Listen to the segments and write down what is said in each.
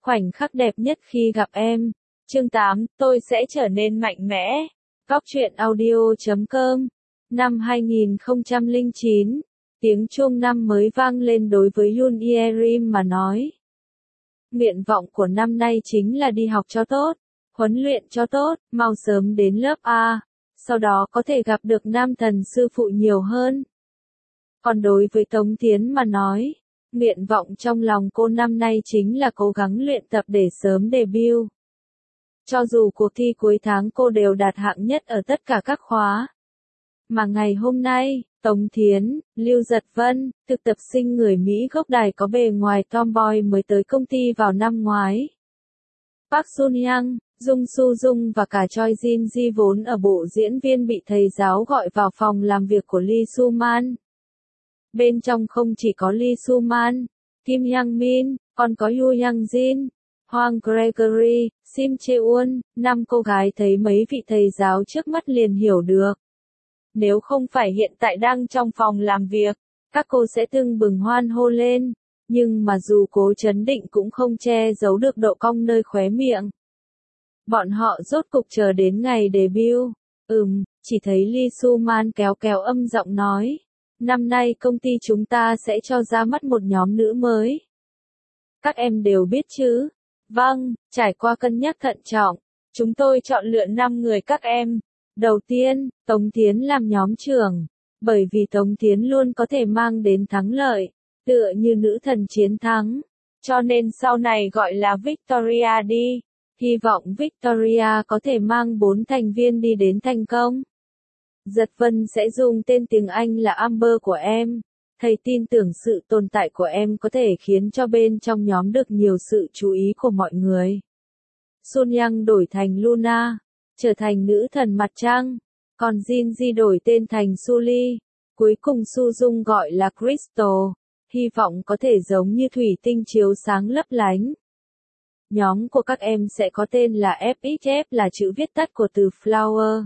Khoảnh khắc đẹp nhất khi gặp em. Chương 8, tôi sẽ trở nên mạnh mẽ. Góc truyện audio.com. Năm 2009, tiếng chuông năm mới vang lên đối với Yoon Ye-rim mà nói. Nguyện vọng của năm nay chính là đi học cho tốt, huấn luyện cho tốt, mau sớm đến lớp A, sau đó có thể gặp được nam thần sư phụ nhiều hơn. Còn đối với Tống Thiến mà nói, nguyện vọng trong lòng cô năm nay chính là cố gắng luyện tập để sớm debut. Cho dù cuộc thi cuối tháng cô đều đạt hạng nhất ở tất cả các khóa. Mà ngày hôm nay, Tống Thiến, Lưu Giật Vân, thực tập sinh người Mỹ gốc Đài có bề ngoài tomboy mới tới công ty vào năm ngoái. Park Sun Young, Jung Soo Jung và cả Choi Jin Ji vốn ở bộ diễn viên bị thầy giáo gọi vào phòng làm việc của Lee Soo Man. Bên trong không chỉ có Lee Soo Man, Kim Hyang Min, còn có Yoo Young Jin, Hwang Gregory, Sim Cheon, 5 cô gái thấy mấy vị thầy giáo trước mắt liền hiểu được. Nếu không phải hiện tại đang trong phòng làm việc, các cô sẽ tưng bừng hoan hô lên, nhưng mà dù cố trấn định cũng không che giấu được độ cong nơi khóe miệng. Bọn họ rốt cục chờ đến ngày debut. Chỉ thấy Lee Soo Man kéo kéo âm giọng nói. Năm nay công ty chúng ta sẽ cho ra mắt một nhóm nữ mới. Các em đều biết chứ? Vâng, trải qua cân nhắc thận trọng, chúng tôi chọn lựa 5 người các em. Đầu tiên, Tống Thiến làm nhóm trưởng, bởi vì Tống Thiến luôn có thể mang đến thắng lợi, tựa như nữ thần chiến thắng, cho nên sau này gọi là Victoria đi. Hy vọng Victoria có thể mang 4 thành viên đi đến thành công. Giật Vân sẽ dùng tên tiếng Anh là Amber của em. Thầy tin tưởng sự tồn tại của em có thể khiến cho bên trong nhóm được nhiều sự chú ý của mọi người. Sun Young đổi thành Luna, trở thành nữ thần mặt trăng, còn Jin Ji đổi tên thành Sully, cuối cùng Su Dung gọi là Crystal, hy vọng có thể giống như thủy tinh chiếu sáng lấp lánh. Nhóm của các em sẽ có tên là FXF là chữ viết tắt của từ flower,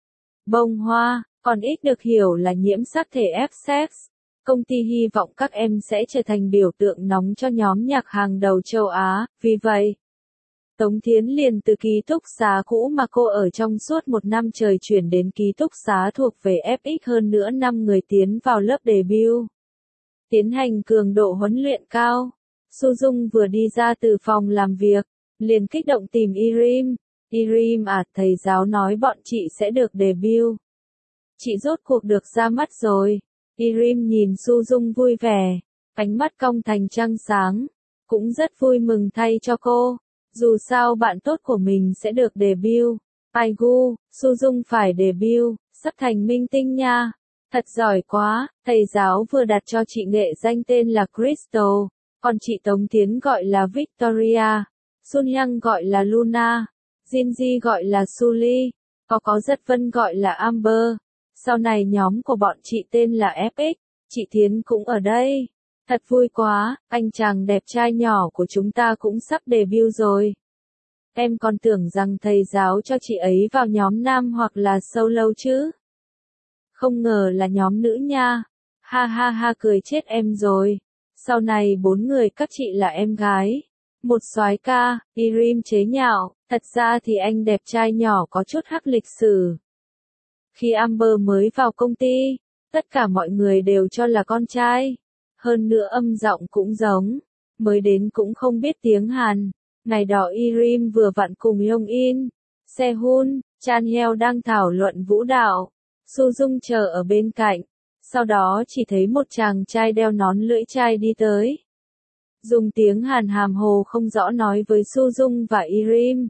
bông hoa, còn X được hiểu là nhiễm sắc thể F-sex. Công ty hy vọng các em sẽ trở thành biểu tượng nóng cho nhóm nhạc hàng đầu châu Á, vì vậy, Tống Thiến liền từ ký túc xá cũ mà cô ở trong suốt một năm trời chuyển đến ký túc xá thuộc về FX, hơn nữa 5 người tiến vào lớp debut. Tiến hành cường độ huấn luyện cao. Su Dung vừa đi ra từ phòng làm việc, liền kích động tìm Irim. Irim thầy giáo nói bọn chị sẽ được debut. Chị rốt cuộc được ra mắt rồi. Irim nhìn Su Dung vui vẻ, ánh mắt cong thành trăng sáng, cũng rất vui mừng thay cho cô. Dù sao bạn tốt của mình sẽ được debut. Aigu, Su Dung phải debut, sắp thành minh tinh nha. Thật giỏi quá, thầy giáo vừa đặt cho chị nghệ danh tên là Crystal, còn chị Tống Thiến gọi là Victoria, Sun Young gọi là Luna, Jin Ji gọi là Sully, có Giật Vân gọi là Amber. Sau này nhóm của bọn chị tên là FX, chị Thiến cũng ở đây. Thật vui quá, anh chàng đẹp trai nhỏ của chúng ta cũng sắp debut rồi. Em còn tưởng rằng thầy giáo cho chị ấy vào nhóm nam hoặc là solo chứ. Không ngờ là nhóm nữ nha. Ha ha ha, cười chết em rồi. Sau này 4 người các chị là em gái. Một soái ca, Irim chế nhạo, thật ra thì anh đẹp trai nhỏ có chút hắc lịch sử. Khi Amber mới vào công ty, tất cả mọi người đều cho là con trai. Hơn nữa âm giọng cũng giống, mới đến cũng không biết tiếng Hàn. Ngày đó Irim vừa vặn cùng Yongin, Sehun, Chanyeol đang thảo luận vũ đạo. Su Dung chờ ở bên cạnh, sau đó chỉ thấy một chàng trai đeo nón lưỡi chai đi tới. Dùng tiếng Hàn hàm hồ không rõ nói với Su Dung và Irim.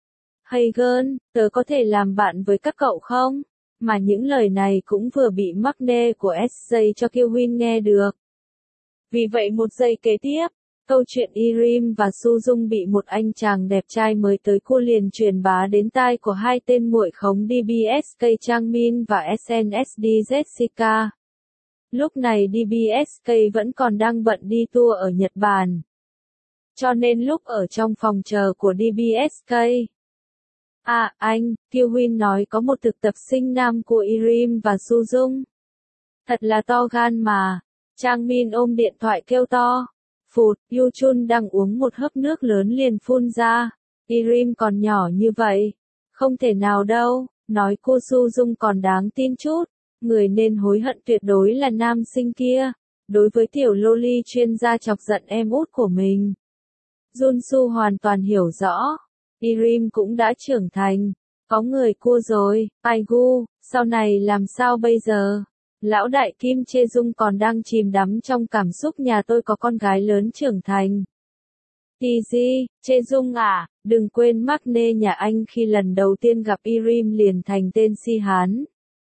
Hey girl, tớ có thể làm bạn với các cậu không? Mà những lời này cũng vừa bị Maknae của SJ cho Kyuhyun nghe được. Vì vậy một giây kế tiếp, câu chuyện Irim và Su Dung bị một anh chàng đẹp trai mới tới cô liền truyền bá đến tai của hai tên muội khống DBSK Changmin và SNSD Jessica. Lúc này DBSK vẫn còn đang bận đi tour ở Nhật Bản. Cho nên lúc ở trong phòng chờ của DBSK. Anh, Kyuhyun nói có một thực tập sinh nam của Irim và Su Dung. Thật là to gan mà. Changmin ôm điện thoại kêu to. Phụt, Yuchun đang uống một hớp nước lớn liền phun ra. Irim còn nhỏ như vậy. Không thể nào đâu, nói cô Su Dung còn đáng tin chút. Người nên hối hận tuyệt đối là nam sinh kia. Đối với tiểu loli chuyên gia chọc giận em út của mình. Junsu hoàn toàn hiểu rõ. Irim cũng đã trưởng thành. Có người cua rồi, Aigu, sau này làm sao bây giờ? Lão đại Kim Chê Dung còn đang chìm đắm trong cảm xúc nhà tôi có con gái lớn trưởng thành. TG, Chê Dung à, đừng quên Maknae nhà anh khi lần đầu tiên gặp Irim liền thành tên si hán.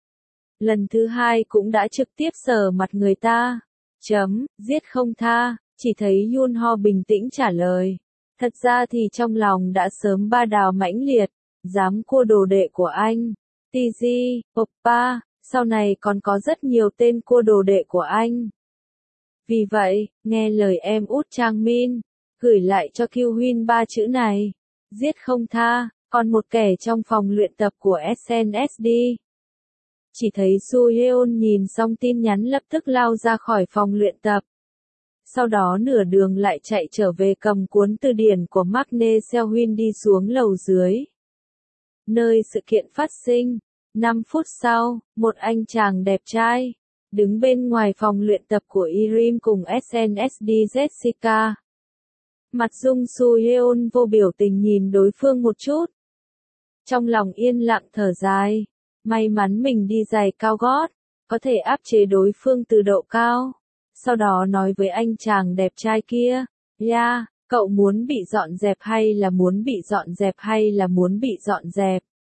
Lần thứ hai cũng đã trực tiếp sờ mặt người ta. Giết không tha, chỉ thấy Yun Ho bình tĩnh trả lời. Thật ra thì trong lòng đã sớm ba đào mãnh liệt, dám cua đồ đệ của anh. TG, Oppa, sau này còn có rất nhiều tên cua đồ đệ của anh. Vì vậy, nghe lời em út Trang Min, gửi lại cho Kiêu Huyên 3 chữ này. Giết không tha, còn một kẻ trong phòng luyện tập của SNSD. Chỉ thấy Su Yeon nhìn xong tin nhắn lập tức lao ra khỏi phòng luyện tập. Sau đó nửa đường lại chạy trở về cầm cuốn từ điển của Maknae Sehun đi xuống lầu dưới. Nơi sự kiện phát sinh, 5 phút sau, một anh chàng đẹp trai, đứng bên ngoài phòng luyện tập của Irim cùng SNSD Jessica. Mặt Dung Su Yeon vô biểu tình nhìn đối phương một chút. Trong lòng yên lặng thở dài, may mắn mình đi giày cao gót, có thể áp chế đối phương từ độ cao. Sau đó nói với anh chàng đẹp trai kia, "Ya, cậu muốn bị dọn dẹp hay là muốn bị dọn dẹp hay là muốn bị dọn dẹp?"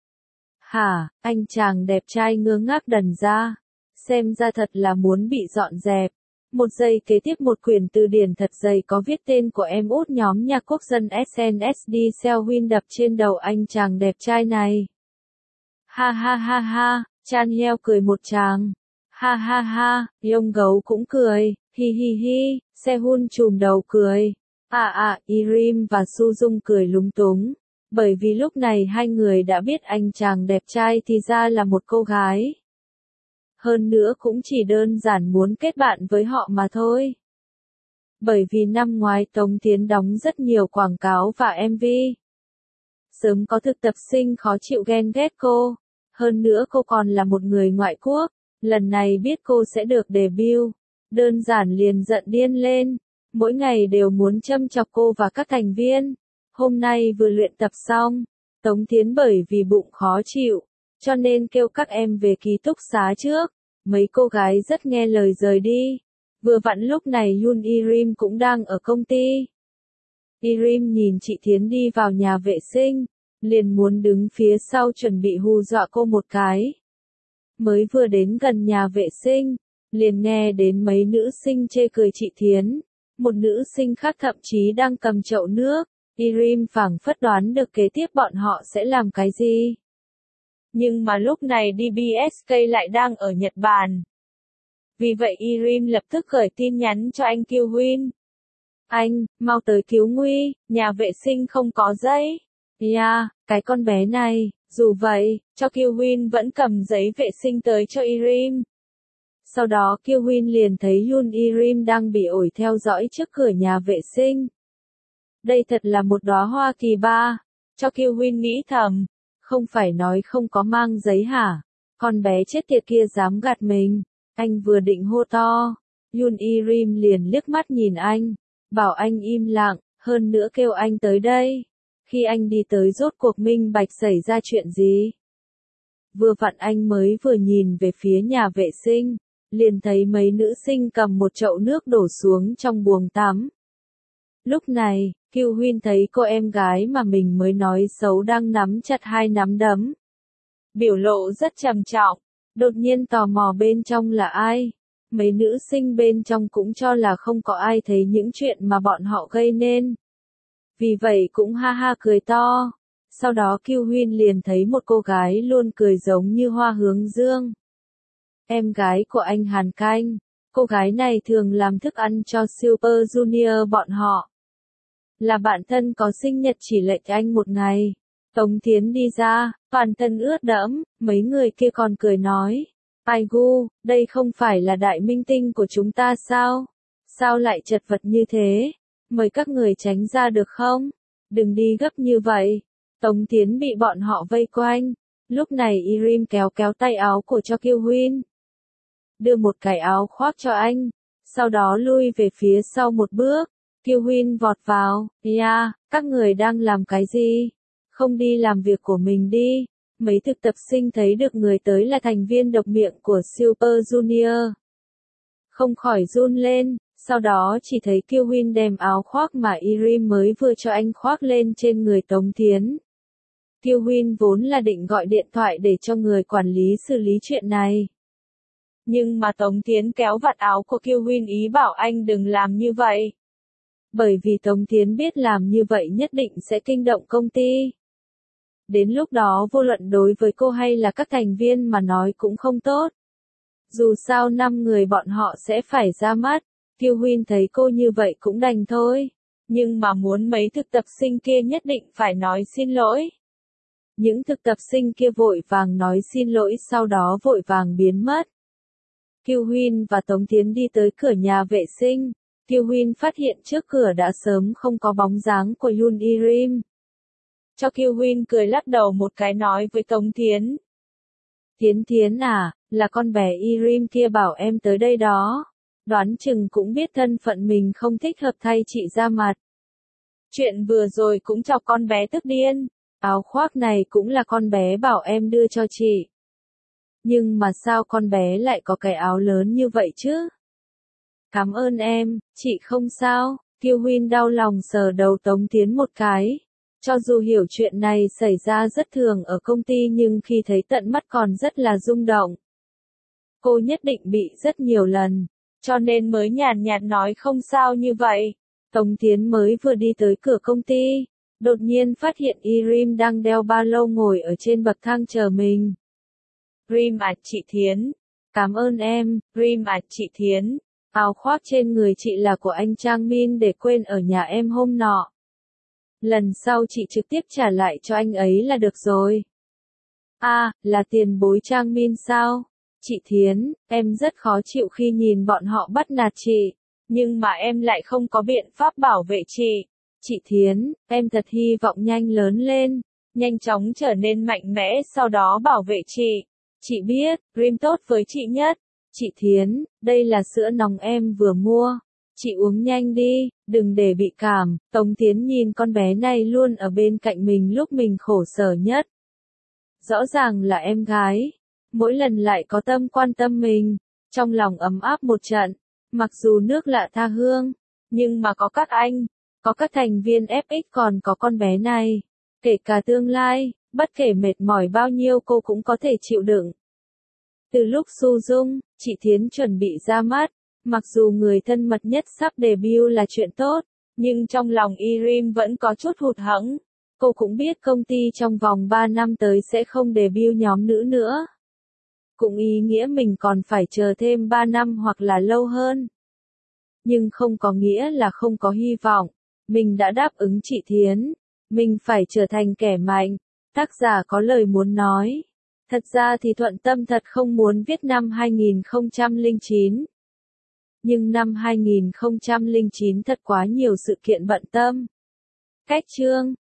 Hả, anh chàng đẹp trai ngơ ngác đần ra. Xem ra thật là muốn bị dọn dẹp. Một giây kế tiếp một quyển từ điển thật dày có viết tên của em út nhóm nhạc quốc dân SNSD Sehun đập trên đầu anh chàng đẹp trai này. Ha ha ha ha, Chan Heo cười một tràng. Ha ha ha, Yong gấu cũng cười, hi hi hi, Sehun chùm đầu cười. Irim và Su Dung cười lúng túng. Bởi vì lúc này hai người đã biết anh chàng đẹp trai thì ra là một cô gái. Hơn nữa cũng chỉ đơn giản muốn kết bạn với họ mà thôi. Bởi vì năm ngoái Tống Tiến đóng rất nhiều quảng cáo và MV. Sớm có thực tập sinh khó chịu ghen ghét cô. Hơn nữa cô còn là một người ngoại quốc. Lần này biết cô sẽ được debut. Đơn giản liền giận điên lên. Mỗi ngày đều muốn châm chọc cô và các thành viên. Hôm nay vừa luyện tập xong. Tống Tiến bởi vì bụng khó chịu. Cho nên kêu các em về ký túc xá trước. Mấy cô gái rất nghe lời rời đi. Vừa vặn lúc này Yoon Irim cũng đang ở công ty. Irim nhìn chị Thiến đi vào nhà vệ sinh. Liền muốn đứng phía sau chuẩn bị hù dọa cô một cái. Mới vừa đến gần nhà vệ sinh. Liền nghe đến mấy nữ sinh chê cười chị Thiến. Một nữ sinh khác thậm chí đang cầm chậu nước. Irim phảng phất đoán được kế tiếp bọn họ sẽ làm cái gì. Nhưng mà lúc này DBSK lại đang ở Nhật Bản. Vì vậy Irim lập tức gửi tin nhắn cho anh Kiêu Huyên. Anh, mau tới cứu Nguy, nhà vệ sinh không có giấy. Cái con bé này, dù vậy, cho Kiêu Huyên vẫn cầm giấy vệ sinh tới cho Irim. Sau đó Kiêu Huyên liền thấy Yoon Irim đang bị ổi theo dõi trước cửa nhà vệ sinh. Đây thật là một đóa hoa kỳ ba, cho Kiêu Huyên nghĩ thầm. Không phải nói không có mang giấy hả? Con bé chết tiệt kia dám gạt mình. Anh vừa định hô to. Yoon Irim liền liếc mắt nhìn anh. Bảo anh im lặng, hơn nữa kêu anh tới đây. Khi anh đi tới rốt cuộc minh bạch xảy ra chuyện gì? Vừa vặn anh mới vừa nhìn về phía nhà vệ sinh. Liền thấy mấy nữ sinh cầm một chậu nước đổ xuống trong buồng tắm. Lúc này, Kiêu Huyên thấy cô em gái mà mình mới nói xấu đang nắm chặt hai nắm đấm. Biểu lộ rất trầm trọng, đột nhiên tò mò bên trong là ai. Mấy nữ sinh bên trong cũng cho là không có ai thấy những chuyện mà bọn họ gây nên. Vì vậy cũng ha ha cười to. Sau đó Kiêu Huyên liền thấy một cô gái luôn cười giống như hoa hướng dương. Em gái của anh Hàn Canh. Cô gái này thường làm thức ăn cho Super Junior bọn họ. Là bạn thân có sinh nhật chỉ lệch anh một ngày. Tống Thiến đi ra, toàn thân ướt đẫm, mấy người kia còn cười nói. Aigu, đây không phải là đại minh tinh của chúng ta sao? Sao lại chật vật như thế? Mời các người tránh ra được không? Đừng đi gấp như vậy. Tống Tiến bị bọn họ vây quanh. Lúc này Irim kéo kéo tay áo của cho Kiêu Huynh. Đưa một cái áo khoác cho anh. Sau đó lui về phía sau một bước. Kiêu Huynh vọt vào. Yeah, các người đang làm cái gì? Không đi làm việc của mình đi. Mấy thực tập sinh thấy được người tới là thành viên độc miệng của Super Junior. Không khỏi run lên, sau đó chỉ thấy Kiêu Huynh đem áo khoác mà Irim mới vừa cho anh khoác lên trên người Tống Tiến. Kiêu Huynh vốn là định gọi điện thoại để cho người quản lý xử lý chuyện này. Nhưng mà Tống Tiến kéo vạt áo của Kiêu Huynh ý bảo anh đừng làm như vậy. Bởi vì Tống Tiến biết làm như vậy nhất định sẽ kinh động công ty. Đến lúc đó vô luận đối với cô hay là các thành viên mà nói cũng không tốt. Dù sao 5 người bọn họ sẽ phải ra mắt, Kiêu Huynh thấy cô như vậy cũng đành thôi. Nhưng mà muốn mấy thực tập sinh kia nhất định phải nói xin lỗi. Những thực tập sinh kia vội vàng nói xin lỗi sau đó vội vàng biến mất. Kiêu Huynh và Tống Tiến đi tới cửa nhà vệ sinh. Kiêu Huynh phát hiện trước cửa đã sớm không có bóng dáng của Yoon Irim. Cho Kiêu Huynh cười lắc đầu một cái nói với Tống Tiến. Tiến à, là con bé Irim kia bảo em tới đây đó. Đoán chừng cũng biết thân phận mình không thích hợp thay chị ra mặt. Chuyện vừa rồi cũng chọc con bé tức điên. Áo khoác này cũng là con bé bảo em đưa cho chị. Nhưng mà sao con bé lại có cái áo lớn như vậy chứ? Cảm ơn em, chị không sao. Kiêu Huynh đau lòng sờ đầu Tống Tiến một cái. Cho dù hiểu chuyện này xảy ra rất thường ở công ty nhưng khi thấy tận mắt còn rất là rung động. Cô nhất định bị rất nhiều lần, cho nên mới nhàn nhạt nói không sao như vậy. Tống Tiến mới vừa đi tới cửa công ty, đột nhiên phát hiện Irim đang đeo ba lô ngồi ở trên bậc thang chờ mình. Rim à chị Thiến. Cảm ơn em, Rim à chị Thiến. Áo khoác trên người chị là của anh Trang Min để quên ở nhà em hôm nọ. Lần sau chị trực tiếp trả lại cho anh ấy là được rồi. À, là tiền bối Trang Min sao? Chị Thiến, em rất khó chịu khi nhìn bọn họ bắt nạt chị. Nhưng mà em lại không có biện pháp bảo vệ chị. Chị Thiến, em thật hy vọng nhanh lớn lên, nhanh chóng trở nên mạnh mẽ sau đó bảo vệ chị. Chị biết, Rim tốt với chị nhất. Chị Thiến, đây là sữa nóng em vừa mua. Chị uống nhanh đi, đừng để bị cảm. Tống Tiến nhìn con bé này luôn ở bên cạnh mình lúc mình khổ sở nhất. Rõ ràng là em gái. Mỗi lần lại có tâm quan tâm mình. Trong lòng ấm áp một trận. Mặc dù nước lạ tha hương. Nhưng mà có các anh. Có các thành viên FX còn có con bé này. Kể cả tương lai, bất kể mệt mỏi bao nhiêu cô cũng có thể chịu đựng. Từ lúc Su Dung, chị Thiến chuẩn bị ra mắt. Mặc dù người thân mật nhất sắp debut là chuyện tốt, nhưng trong lòng Irim vẫn có chút hụt hẫng. Cô cũng biết công ty trong vòng 3 năm tới sẽ không debut nhóm nữ nữa. Cũng ý nghĩa mình còn phải chờ thêm 3 năm hoặc là lâu hơn. Nhưng không có nghĩa là không có hy vọng. Mình đã đáp ứng chị Thiến. Mình phải trở thành kẻ mạnh. Tác giả có lời muốn nói. Thật ra thì Thuận Tâm thật không muốn viết năm 2009. Nhưng năm 2009 thật quá nhiều sự kiện bận tâm. Cách chương